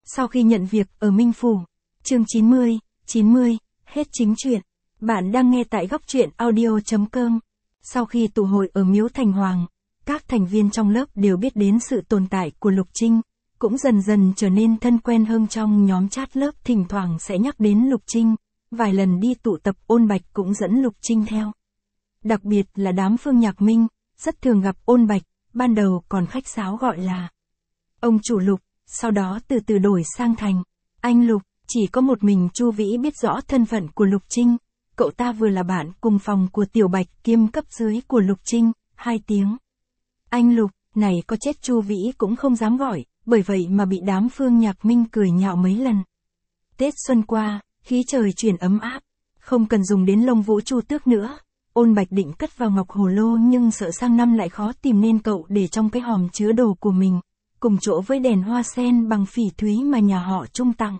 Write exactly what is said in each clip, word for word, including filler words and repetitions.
Sau khi nhận việc ở Minh Phủ, chương chín mươi, chín mươi, hết chính truyện. Bạn đang nghe tại góc truyện audio chấm com. Sau khi tụ hội ở Miếu Thành Hoàng, các thành viên trong lớp đều biết đến sự tồn tại của Lục Trinh, cũng dần dần trở nên thân quen hơn. Trong nhóm chat lớp thỉnh thoảng sẽ nhắc đến Lục Trinh, vài lần đi tụ tập Ôn Bạch cũng dẫn Lục Trinh theo. Đặc biệt là đám Phương Nhạc Minh, rất thường gặp Ôn Bạch, ban đầu còn khách sáo gọi là ông chủ Lục, sau đó từ từ đổi sang thành anh Lục. Chỉ có một mình Chu Vĩ biết rõ thân phận của Lục Trinh, cậu ta vừa là bạn cùng phòng của Tiểu Bạch kiêm cấp dưới của Lục Trinh, hai tiếng anh Lục này có chết Chu Vĩ cũng không dám gọi, bởi vậy mà bị đám Phương Nhạc Minh cười nhạo mấy lần. Tết xuân qua, khí trời chuyển ấm áp, không cần dùng đến lông vũ Chu Tước nữa. Ôn Bạch định cất vào ngọc hồ lô nhưng sợ sang năm lại khó tìm nên cậu để trong cái hòm chứa đồ của mình, cùng chỗ với đèn hoa sen bằng phỉ thúy mà nhà họ Trung tặng.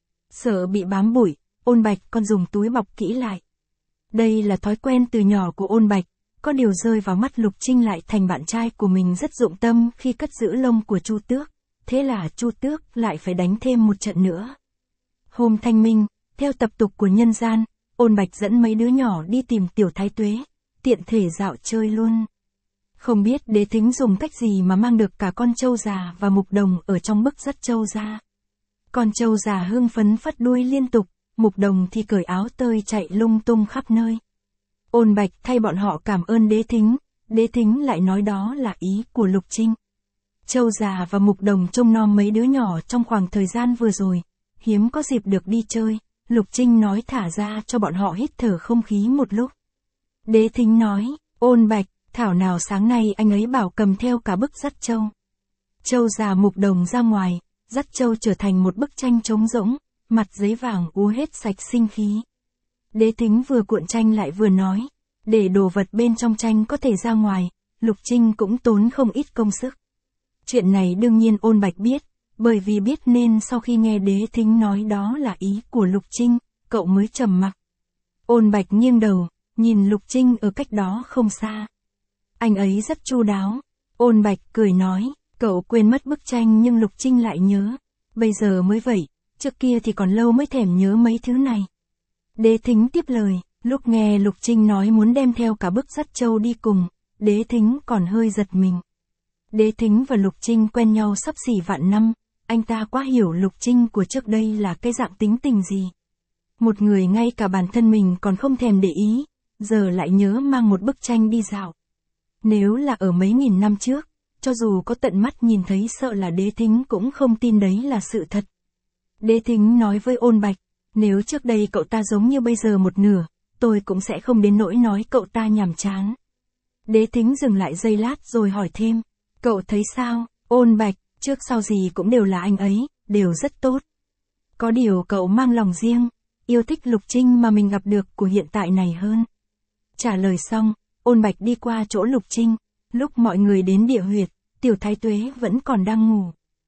Sợ bị bám bụi, Ôn Bạch còn dùng túi bọc kỹ lại. Đây là thói quen từ nhỏ của Ôn Bạch, có điều rơi vào mắt Lục Trinh lại thành bạn trai của mình rất dụng tâm khi cất giữ lông của Chu Tước, thế là Chu Tước lại phải đánh thêm một trận nữa. Hôm Thanh Minh, theo tập tục của nhân gian, Ôn Bạch dẫn mấy đứa nhỏ đi tìm Tiểu Thái Tuế, tiện thể dạo chơi luôn. Không biết Đế Thính dùng cách gì mà mang được cả con trâu già và Mục Đồng ở trong bức dắt trâu ra. Con trâu già hưng phấn phất đuôi liên tục, Mục Đồng thì cởi áo tơi chạy lung tung khắp nơi. Ôn Bạch thay bọn họ cảm ơn Đế Thính, Đế Thính lại nói đó là ý của Lục Trinh. Trâu già và Mục Đồng trông nom mấy đứa nhỏ trong khoảng thời gian vừa rồi, hiếm có dịp được đi chơi, Lục Trinh nói thả ra cho bọn họ hít thở không khí một lúc. Đế Thính nói, Ôn Bạch, thảo nào sáng nay anh ấy bảo cầm theo cả bức dắt trâu. Trâu già Mục Đồng ra ngoài, dắt trâu trở thành một bức tranh trống rỗng, mặt giấy vàng úa hết sạch sinh khí. Đế Thính vừa cuộn tranh lại vừa nói, để đồ vật bên trong tranh có thể ra ngoài, Lục Trinh cũng tốn không ít công sức. Chuyện này đương nhiên Ôn Bạch biết, bởi vì biết nên sau khi nghe Đế Thính nói đó là ý của Lục Trinh, cậu mới trầm mặc. Ôn Bạch nghiêng đầu, nhìn Lục Trinh ở cách đó không xa. Anh ấy rất chu đáo. Ôn Bạch cười nói, cậu quên mất bức tranh nhưng Lục Trinh lại nhớ. Bây giờ mới vậy, trước kia thì còn lâu mới thèm nhớ mấy thứ này. Đế Thính tiếp lời, lúc nghe Lục Trinh nói muốn đem theo cả bức dắt trâu đi cùng, Đế Thính còn hơi giật mình. Đế Thính và Lục Trinh quen nhau sắp xỉ vạn năm, anh ta quá hiểu Lục Trinh của trước đây là cái dạng tính tình gì. Một người ngay cả bản thân mình còn không thèm để ý, giờ lại nhớ mang một bức tranh đi dạo. Nếu là ở mấy nghìn năm trước, cho dù có tận mắt nhìn thấy sợ là Đế Thính cũng không tin đấy là sự thật. Đế Thính nói với Ôn Bạch, nếu trước đây cậu ta giống như bây giờ một nửa, tôi cũng sẽ không đến nỗi nói cậu ta nhàm chán. Đế Thính dừng lại giây lát rồi hỏi thêm, cậu thấy sao? Ôn Bạch, trước sau gì cũng đều là anh ấy, đều rất tốt. Có điều cậu mang lòng riêng, yêu thích Lục Trinh mà mình gặp được của hiện tại này hơn. Trả lời xong, Ôn Bạch đi qua chỗ Lục Trinh, lúc mọi người đến địa huyệt, Tiểu Thái Tuế vẫn còn đang ngủ.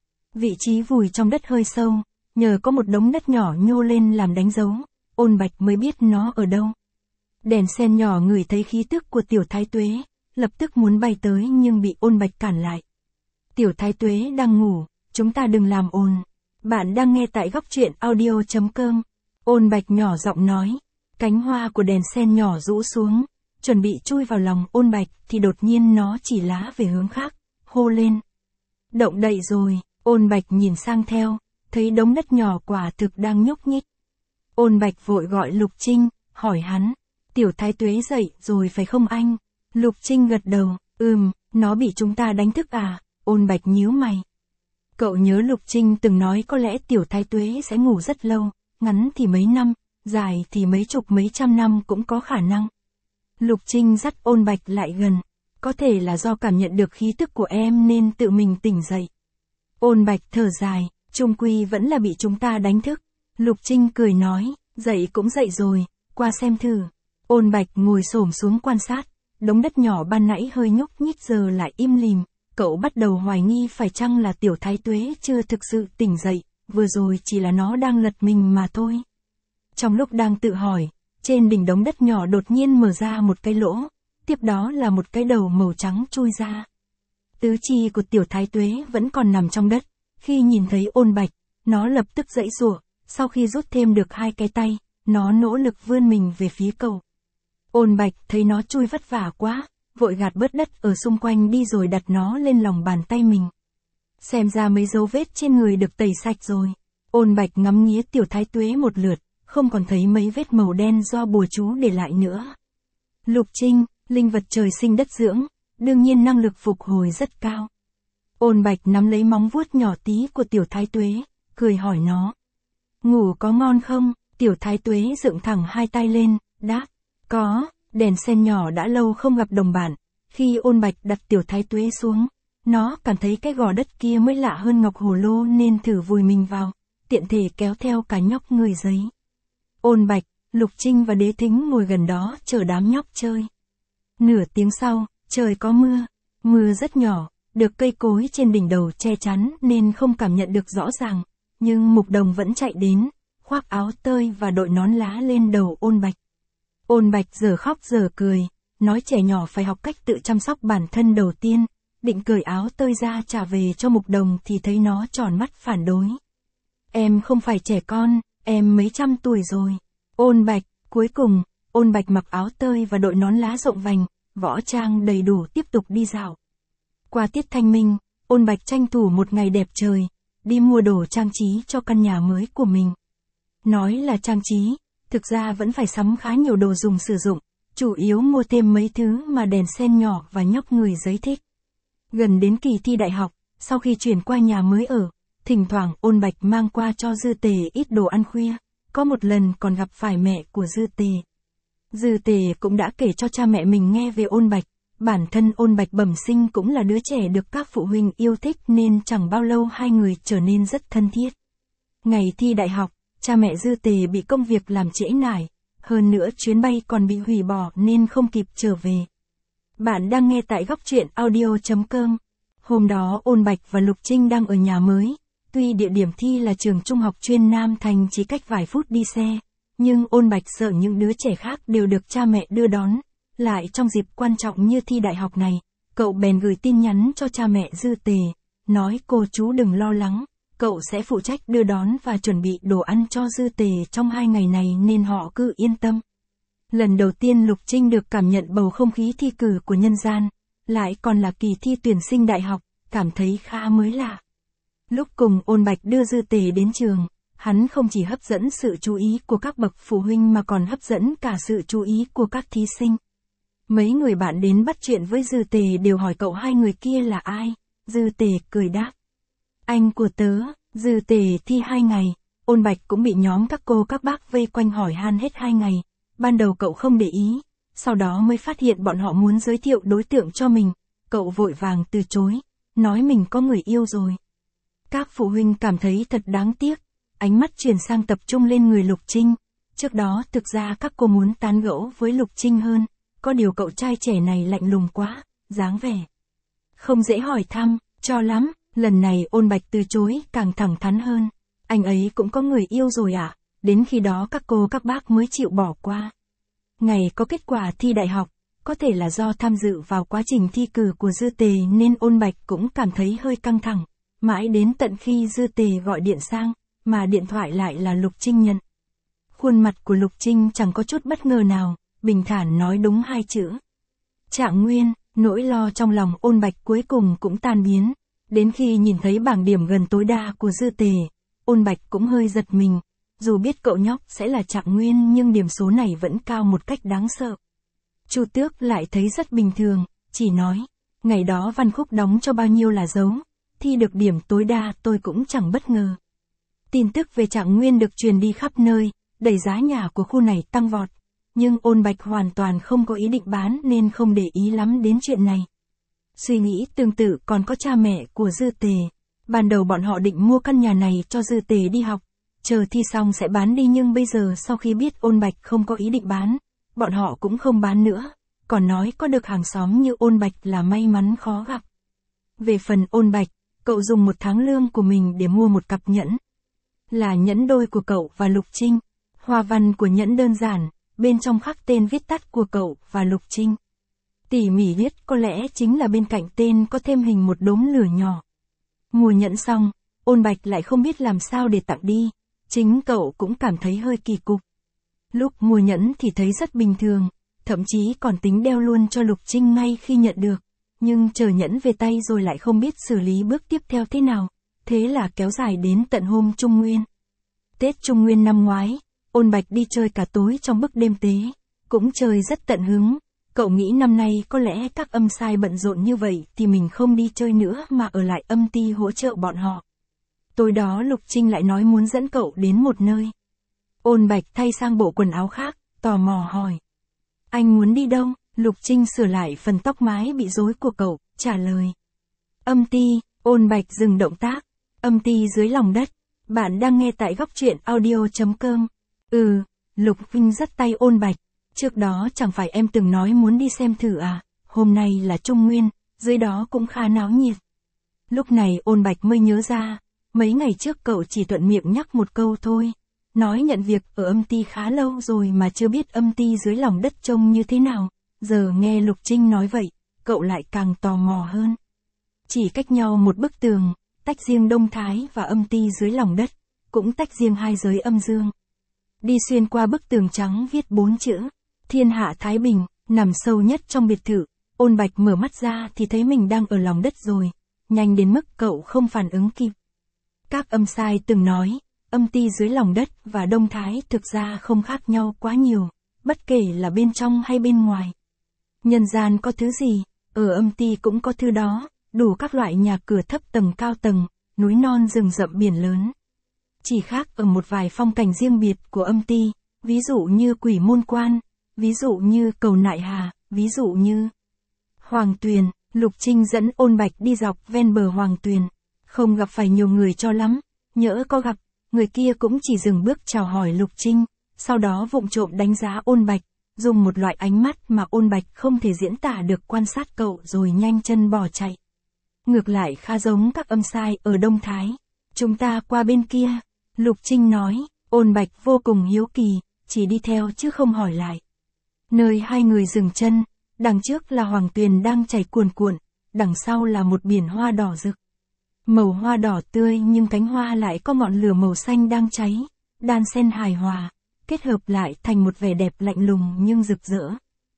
Vị trí vùi trong đất hơi sâu, nhờ có một đống đất nhỏ nhô lên làm đánh dấu, Ôn Bạch mới biết nó ở đâu. Đèn sen nhỏ ngửi thấy khí tức của Tiểu Thái Tuế, lập tức muốn bay tới nhưng bị Ôn Bạch cản lại. Tiểu Thái Tuế đang ngủ, chúng ta đừng làm ồn. Bạn đang nghe tại góc truyện audio chấm com. Ôn Bạch nhỏ giọng nói, cánh hoa của đèn sen nhỏ rũ xuống, chuẩn bị chui vào lòng Ôn Bạch thì đột nhiên nó chỉ lá về hướng khác, hô lên. Động đậy rồi, Ôn Bạch nhìn sang theo, thấy đống đất nhỏ quả thực đang nhúc nhích. Ôn Bạch vội gọi Lục Trinh, hỏi hắn, Tiểu Thái Tuế dậy rồi phải không anh? Lục Trinh gật đầu, ừm, nó bị chúng ta đánh thức à? Ôn Bạch nhíu mày. Cậu nhớ Lục Trinh từng nói có lẽ Tiểu Thái Tuế sẽ ngủ rất lâu, ngắn thì mấy năm, dài thì mấy chục mấy trăm năm cũng có khả năng. Lục Trinh dắt Ôn Bạch lại gần, có thể là do cảm nhận được khí tức của em nên tự mình tỉnh dậy. Ôn Bạch thở dài, chung quy vẫn là bị chúng ta đánh thức. Lục Trinh cười nói, dậy cũng dậy rồi, qua xem thử. Ôn Bạch ngồi xổm xuống quan sát, đống đất nhỏ ban nãy hơi nhúc nhích giờ lại im lìm, cậu bắt đầu hoài nghi phải chăng là Tiểu Thái Tuế chưa thực sự tỉnh dậy, vừa rồi chỉ là nó đang lật mình mà thôi. Trong lúc đang tự hỏi, trên đỉnh đống đất nhỏ đột nhiên mở ra một cái lỗ, tiếp đó là một cái đầu màu trắng chui ra. Tứ chi của Tiểu Thái Tuế vẫn còn nằm trong đất, khi nhìn thấy Ôn Bạch, Nó lập tức giãy giụa, sau khi rút thêm được hai cái tay, nó nỗ lực vươn mình về phía cậu. Ôn Bạch thấy nó chui vất vả quá, vội gạt bớt đất ở xung quanh đi rồi đặt nó lên lòng bàn tay mình. Xem ra mấy dấu vết trên người được tẩy sạch rồi. Ôn Bạch ngắm nghía Tiểu Thái Tuế một lượt, không còn thấy mấy vết màu đen do bùa chú để lại nữa. Lục Trinh, linh vật trời sinh đất dưỡng, đương nhiên năng lực phục hồi rất cao. Ôn Bạch nắm lấy móng vuốt nhỏ tí của Tiểu Thái Tuế, cười hỏi nó. Ngủ có ngon không? Tiểu Thái Tuế dựng thẳng hai tay lên, đáp. Có, đèn sen nhỏ đã lâu không gặp đồng bạn. Khi Ôn Bạch đặt Tiểu Thái Tuế xuống, nó cảm thấy cái gò đất kia mới lạ hơn ngọc hồ lô nên thử vùi mình vào, tiện thể kéo theo cả nhóc người giấy. Ôn Bạch, Lục Trinh và Đế Thính ngồi gần đó chờ đám nhóc chơi. Nửa tiếng sau, trời có mưa, mưa rất nhỏ, được cây cối trên đỉnh đầu che chắn nên không cảm nhận được rõ ràng, nhưng Mục Đồng vẫn chạy đến, khoác áo tơi và đội nón lá lên đầu Ôn Bạch. Ôn Bạch giờ khóc giờ cười, nói trẻ nhỏ phải học cách tự chăm sóc bản thân đầu tiên, định cởi áo tơi ra trả về cho Mục Đồng thì thấy nó tròn mắt phản đối. Em không phải trẻ con, em mấy trăm tuổi rồi. Ôn Bạch, cuối cùng, Ôn Bạch mặc áo tơi và đội nón lá rộng vành, võ trang đầy đủ tiếp tục đi dạo. Qua tiết thanh minh, Ôn Bạch tranh thủ một ngày đẹp trời, đi mua đồ trang trí cho căn nhà mới của mình. Nói là trang trí, thực ra vẫn phải sắm khá nhiều đồ dùng sử dụng, chủ yếu mua thêm mấy thứ mà đèn sen nhỏ và nhóc người giấy thích. Gần đến kỳ thi đại học, sau khi chuyển qua nhà mới ở, thỉnh thoảng Ôn Bạch mang qua cho Dư Tề ít đồ ăn khuya, có một lần còn gặp phải mẹ của Dư Tề. Dư Tề cũng đã kể cho cha mẹ mình nghe về Ôn Bạch, bản thân Ôn Bạch bẩm sinh cũng là đứa trẻ được các phụ huynh yêu thích nên chẳng bao lâu hai người trở nên rất thân thiết. Ngày thi đại học, cha mẹ Dư Tề bị công việc làm trễ nải, hơn nữa chuyến bay còn bị hủy bỏ nên không kịp trở về. Bạn đang nghe tại góc truyện audio chấm com. Hôm đó Ôn Bạch và Lục Trinh đang ở nhà mới, tuy địa điểm thi là trường trung học chuyên Nam Thành chỉ cách vài phút đi xe, nhưng Ôn Bạch sợ những đứa trẻ khác đều được cha mẹ đưa đón, lại trong dịp quan trọng như thi đại học này, cậu bèn gửi tin nhắn cho cha mẹ Dư Tề, nói cô chú đừng lo lắng, cậu sẽ phụ trách đưa đón và chuẩn bị đồ ăn cho Dư Tề trong hai ngày này nên họ cứ yên tâm. Lần đầu tiên Lục Trinh được cảm nhận bầu không khí thi cử của nhân gian, lại còn là kỳ thi tuyển sinh đại học, cảm thấy khá mới lạ. Lúc cùng Ôn Bạch đưa Dư Tề đến trường, hắn không chỉ hấp dẫn sự chú ý của các bậc phụ huynh mà còn hấp dẫn cả sự chú ý của các thí sinh. Mấy người bạn đến bắt chuyện với Dư Tề đều hỏi cậu hai người kia là ai, Dư Tề cười đáp. Anh của tớ. Dư Tề thi hai ngày, Ôn Bạch cũng bị nhóm các cô các bác vây quanh hỏi han hết hai ngày. Ban đầu cậu không để ý, sau đó mới phát hiện bọn họ muốn giới thiệu đối tượng cho mình, cậu vội vàng từ chối, nói mình có người yêu rồi. Các phụ huynh cảm thấy thật đáng tiếc, ánh mắt chuyển sang tập trung lên người Lục Trinh. Trước đó thực ra các cô muốn tán gẫu với Lục Trinh hơn, có điều cậu trai trẻ này lạnh lùng quá, dáng vẻ không dễ hỏi thăm, cho lắm. Lần này Ôn Bạch từ chối càng thẳng thắn hơn. Anh ấy cũng có người yêu rồi à? Đến khi đó các cô các bác mới chịu bỏ qua. Ngày có kết quả thi đại học, có thể là do tham dự vào quá trình thi cử của Dư Tề nên Ôn Bạch cũng cảm thấy hơi căng thẳng. Mãi đến tận khi Dư Tề gọi điện sang, mà điện thoại lại là Lục Trinh nhận. Khuôn mặt của Lục Trinh chẳng có chút bất ngờ nào, bình thản nói đúng hai chữ. Trạng nguyên, nỗi lo trong lòng Ôn Bạch cuối cùng cũng tan biến. Đến khi nhìn thấy bảng điểm gần tối đa của Dư Tề, Ôn Bạch cũng hơi giật mình, dù biết cậu nhóc sẽ là trạng nguyên nhưng điểm số này vẫn cao một cách đáng sợ. Chu Tước lại thấy rất bình thường, chỉ nói, ngày đó Văn Khúc đóng cho bao nhiêu là dấu, thi được điểm tối đa tôi cũng chẳng bất ngờ. Tin tức về trạng nguyên được truyền đi khắp nơi, đẩy giá nhà của khu này tăng vọt, nhưng Ôn Bạch hoàn toàn không có ý định bán nên không để ý lắm đến chuyện này. Suy nghĩ tương tự còn có cha mẹ của Dư Tề. Ban đầu bọn họ định mua căn nhà này cho Dư Tề đi học, chờ thi xong sẽ bán đi nhưng bây giờ sau khi biết Ôn Bạch không có ý định bán, bọn họ cũng không bán nữa, còn nói có được hàng xóm như Ôn Bạch là may mắn khó gặp. Về phần Ôn Bạch, cậu dùng một tháng lương của mình để mua một cặp nhẫn. Là nhẫn đôi của cậu và Lục Trinh. Hoa văn của nhẫn đơn giản, bên trong khắc tên viết tắt của cậu và Lục Trinh. Tỉ mỉ viết có lẽ chính là bên cạnh tên có thêm hình một đốm lửa nhỏ. Mua nhẫn xong, Ôn Bạch lại không biết làm sao để tặng đi, chính cậu cũng cảm thấy hơi kỳ cục. Lúc mua nhẫn thì thấy rất bình thường, thậm chí còn tính đeo luôn cho Lục Trinh ngay khi nhận được, nhưng chờ nhẫn về tay rồi lại không biết xử lý bước tiếp theo thế nào, thế là kéo dài đến tận hôm Trung Nguyên. Tết Trung Nguyên năm ngoái, Ôn Bạch đi chơi cả tối trong bức đêm tế, cũng chơi rất tận hứng. Cậu nghĩ năm nay có lẽ các âm sai bận rộn như vậy thì mình không đi chơi nữa mà ở lại âm ty hỗ trợ bọn họ. Tối đó Lục Trinh lại nói muốn dẫn cậu đến một nơi. Ôn Bạch thay sang bộ quần áo khác, tò mò hỏi. Anh muốn đi đâu? Lục Trinh sửa lại phần tóc mái bị rối của cậu, trả lời. Âm ty. Ôn Bạch dừng động tác. Âm ty dưới lòng đất. Bạn đang nghe tại góc truyện audio chấm com. Ừ, Lục Vinh dắt tay Ôn Bạch. Trước đó chẳng phải em từng nói muốn đi xem thử à, hôm nay là Trung Nguyên, dưới đó cũng khá náo nhiệt. Lúc này Ôn Bạch mới nhớ ra, mấy ngày trước cậu chỉ thuận miệng nhắc một câu thôi, nói nhận việc ở âm ty khá lâu rồi mà chưa biết âm ty dưới lòng đất trông như thế nào, giờ nghe Lục Trinh nói vậy, cậu lại càng tò mò hơn. Chỉ cách nhau một bức tường, tách riêng Đông Thái và âm ty dưới lòng đất, cũng tách riêng hai giới âm dương. Đi xuyên qua bức tường trắng viết bốn chữ, Thiên Hạ Thái Bình, nằm sâu nhất trong biệt thự. Ôn Bạch mở mắt ra thì thấy mình đang ở lòng đất rồi, nhanh đến mức cậu không phản ứng kịp. Các âm sai từng nói, âm ty dưới lòng đất và Đông Thái thực ra không khác nhau quá nhiều, bất kể là bên trong hay bên ngoài. Nhân gian có thứ gì, ở âm ty cũng có thứ đó, đủ các loại nhà cửa thấp tầng cao tầng, núi non rừng rậm biển lớn. Chỉ khác ở một vài phong cảnh riêng biệt của âm ty, ví dụ như Quỷ Môn Quan, ví dụ như Cầu Nại Hà, ví dụ như Hoàng Tuyền. Lục Trinh dẫn Ôn Bạch đi dọc ven bờ Hoàng Tuyền, không gặp phải nhiều người cho lắm, nhỡ có gặp, người kia cũng chỉ dừng bước chào hỏi Lục Trinh, sau đó vụng trộm đánh giá Ôn Bạch, dùng một loại ánh mắt mà Ôn Bạch không thể diễn tả được quan sát cậu rồi nhanh chân bỏ chạy. Ngược lại khá giống các âm sai ở Đông Thái. Chúng ta qua bên kia, Lục Trinh nói. Ôn Bạch vô cùng hiếu kỳ, chỉ đi theo chứ không hỏi lại. Nơi hai người dừng chân, đằng trước là Hoàng Tuyền đang chảy cuồn cuộn, đằng sau là một biển hoa đỏ rực. Màu hoa đỏ tươi nhưng cánh hoa lại có ngọn lửa màu xanh đang cháy, đan xen hài hòa, kết hợp lại thành một vẻ đẹp lạnh lùng nhưng rực rỡ.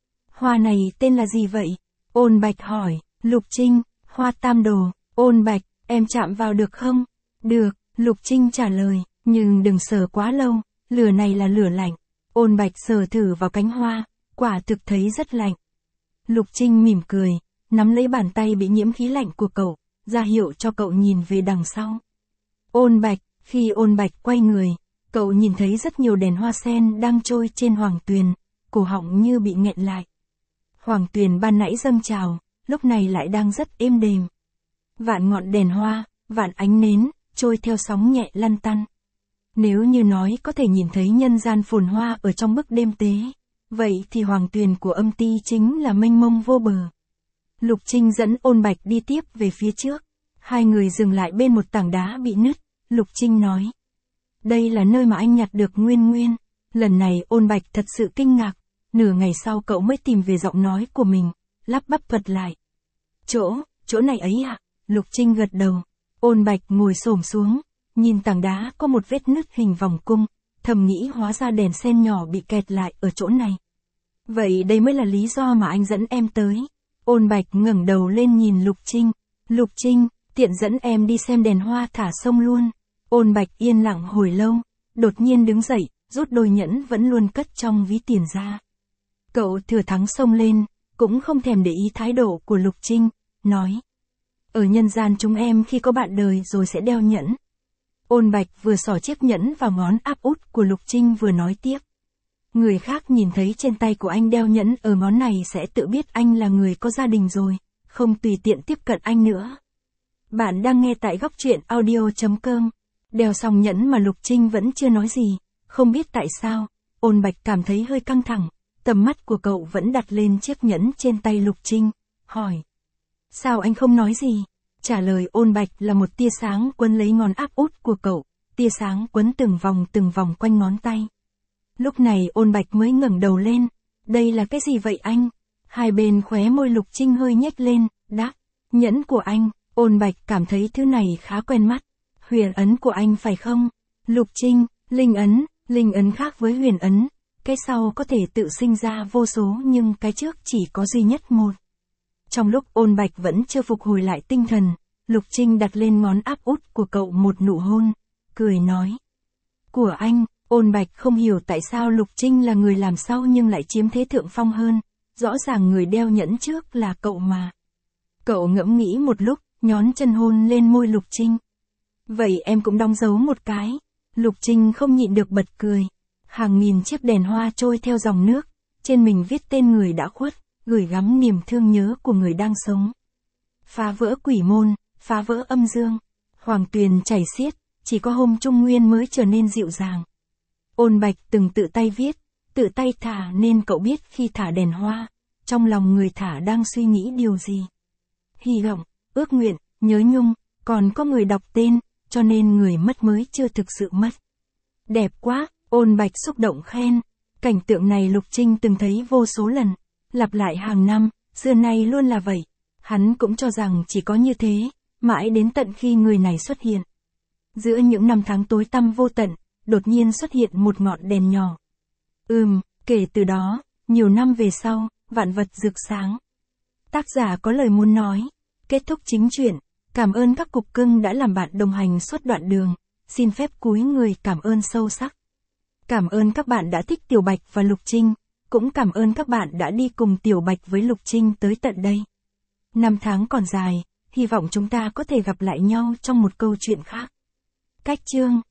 Hoa này tên là gì vậy? Ôn Bạch hỏi. Lục Trinh, hoa tam đồ. Ôn Bạch, em chạm vào được không? Được, Lục Trinh trả lời, nhưng đừng sờ quá lâu, lửa này là lửa lạnh. Ôn Bạch sờ thử vào cánh hoa, quả thực thấy rất lạnh. Lục Trinh mỉm cười, nắm lấy bàn tay bị nhiễm khí lạnh của cậu, ra hiệu cho cậu nhìn về đằng sau. Ôn Bạch, khi Ôn Bạch quay người, cậu nhìn thấy rất nhiều đèn hoa sen đang trôi trên Hoàng Tuyền, cổ họng như bị nghẹn lại. Hoàng Tuyền ban nãy dâng trào, lúc này lại đang rất êm đềm. Vạn ngọn đèn hoa, vạn ánh nến, trôi theo sóng nhẹ lăn tăn. Nếu như nói có thể nhìn thấy nhân gian phồn hoa ở trong bức đêm tế, vậy thì Hoàng Tuyền của âm ty chính là mênh mông vô bờ. Lục Trinh dẫn Ôn Bạch đi tiếp về phía trước. Hai người dừng lại bên một tảng đá bị nứt. Lục Trinh nói. Đây là nơi mà anh nhặt được Nguyên Nguyên. Lần này Ôn Bạch thật sự kinh ngạc. Nửa ngày sau cậu mới tìm về giọng nói của mình, lắp bắp vật lại. Chỗ, chỗ này ấy ạ. À? Lục Trinh gật đầu. Ôn Bạch ngồi xổm xuống, nhìn tảng đá có một vết nứt hình vòng cung, thầm nghĩ hóa ra đèn sen nhỏ bị kẹt lại ở chỗ này. Vậy đây mới là lý do mà anh dẫn em tới. Ôn Bạch ngẩng đầu lên nhìn Lục Trinh. Lục Trinh, tiện dẫn em đi xem đèn hoa thả sông luôn. Ôn Bạch yên lặng hồi lâu, đột nhiên đứng dậy, rút đôi nhẫn vẫn luôn cất trong ví tiền ra. Cậu thừa thắng xông lên, cũng không thèm để ý thái độ của Lục Trinh, nói. Ở nhân gian chúng em khi có bạn đời rồi sẽ đeo nhẫn. Ôn Bạch vừa xỏ chiếc nhẫn vào ngón áp út của Lục Trinh vừa nói tiếp. Người khác nhìn thấy trên tay của anh đeo nhẫn ở ngón này sẽ tự biết anh là người có gia đình rồi, không tùy tiện tiếp cận anh nữa. Bạn đang nghe tại góc truyện audio chấm com. Đeo xong nhẫn mà Lục Trinh vẫn chưa nói gì, không biết tại sao, Ôn Bạch cảm thấy hơi căng thẳng, tầm mắt của cậu vẫn đặt lên chiếc nhẫn trên tay Lục Trinh, hỏi. Sao anh không nói gì? Trả lời Ôn Bạch là một tia sáng quấn lấy ngón áp út của cậu, tia sáng quấn từng vòng từng vòng quanh ngón tay. Lúc này Ôn Bạch mới ngẩng đầu lên, đây là cái gì vậy anh? Hai bên khóe môi Lục Trinh hơi nhếch lên, đáp, nhẫn của anh. Ôn Bạch cảm thấy thứ này khá quen mắt, Huyền ấn của anh phải không? Lục Trinh, linh ấn, linh ấn khác với huyền ấn. Cái sau có thể tự sinh ra vô số nhưng cái trước chỉ có duy nhất một. Trong lúc Ôn Bạch vẫn chưa phục hồi lại tinh thần, Lục Trinh đặt lên ngón áp út của cậu một nụ hôn, cười nói. Của anh, Ôn Bạch không hiểu tại sao Lục Trinh là người làm sau nhưng lại chiếm thế thượng phong hơn, rõ ràng người đeo nhẫn trước là cậu mà. Cậu ngẫm nghĩ một lúc, nhón chân hôn lên môi Lục Trinh. Vậy em cũng đóng dấu một cái. Lục Trinh không nhịn được bật cười. Hàng nghìn chiếc đèn hoa trôi theo dòng nước, trên mình viết tên người đã khuất, gửi gắm niềm thương nhớ của người đang sống. Phá vỡ quỷ môn, phá vỡ âm dương, hoàng tuyền chảy xiết, chỉ có hôm Trung Nguyên mới trở nên dịu dàng. Ôn Bạch từng tự tay viết, tự tay thả nên cậu biết khi thả đèn hoa, trong lòng người thả đang suy nghĩ điều gì. Hy vọng, ước nguyện, nhớ nhung, còn có người đọc tên, cho nên người mất mới chưa thực sự mất. Đẹp quá, Ôn Bạch xúc động khen. Cảnh tượng này Lục Trinh từng thấy vô số lần, lặp lại hàng năm, xưa nay luôn là vậy. Hắn cũng cho rằng chỉ có như thế, mãi đến tận khi người này xuất hiện. Giữa những năm tháng tối tăm vô tận, đột nhiên xuất hiện một ngọn đèn nhỏ. Ừm, kể từ đó, nhiều năm về sau, vạn vật rực sáng. Tác giả có lời muốn nói. Kết thúc chính truyện. Cảm ơn các cục cưng đã làm bạn đồng hành suốt đoạn đường. Xin phép cúi người cảm ơn sâu sắc. Cảm ơn các bạn đã thích Tiểu Bạch và Lục Trinh. Cũng cảm ơn các bạn đã đi cùng Tiểu Bạch với Lục Trinh tới tận đây. Năm tháng còn dài, hy vọng chúng ta có thể gặp lại nhau trong một câu chuyện khác. Cách chương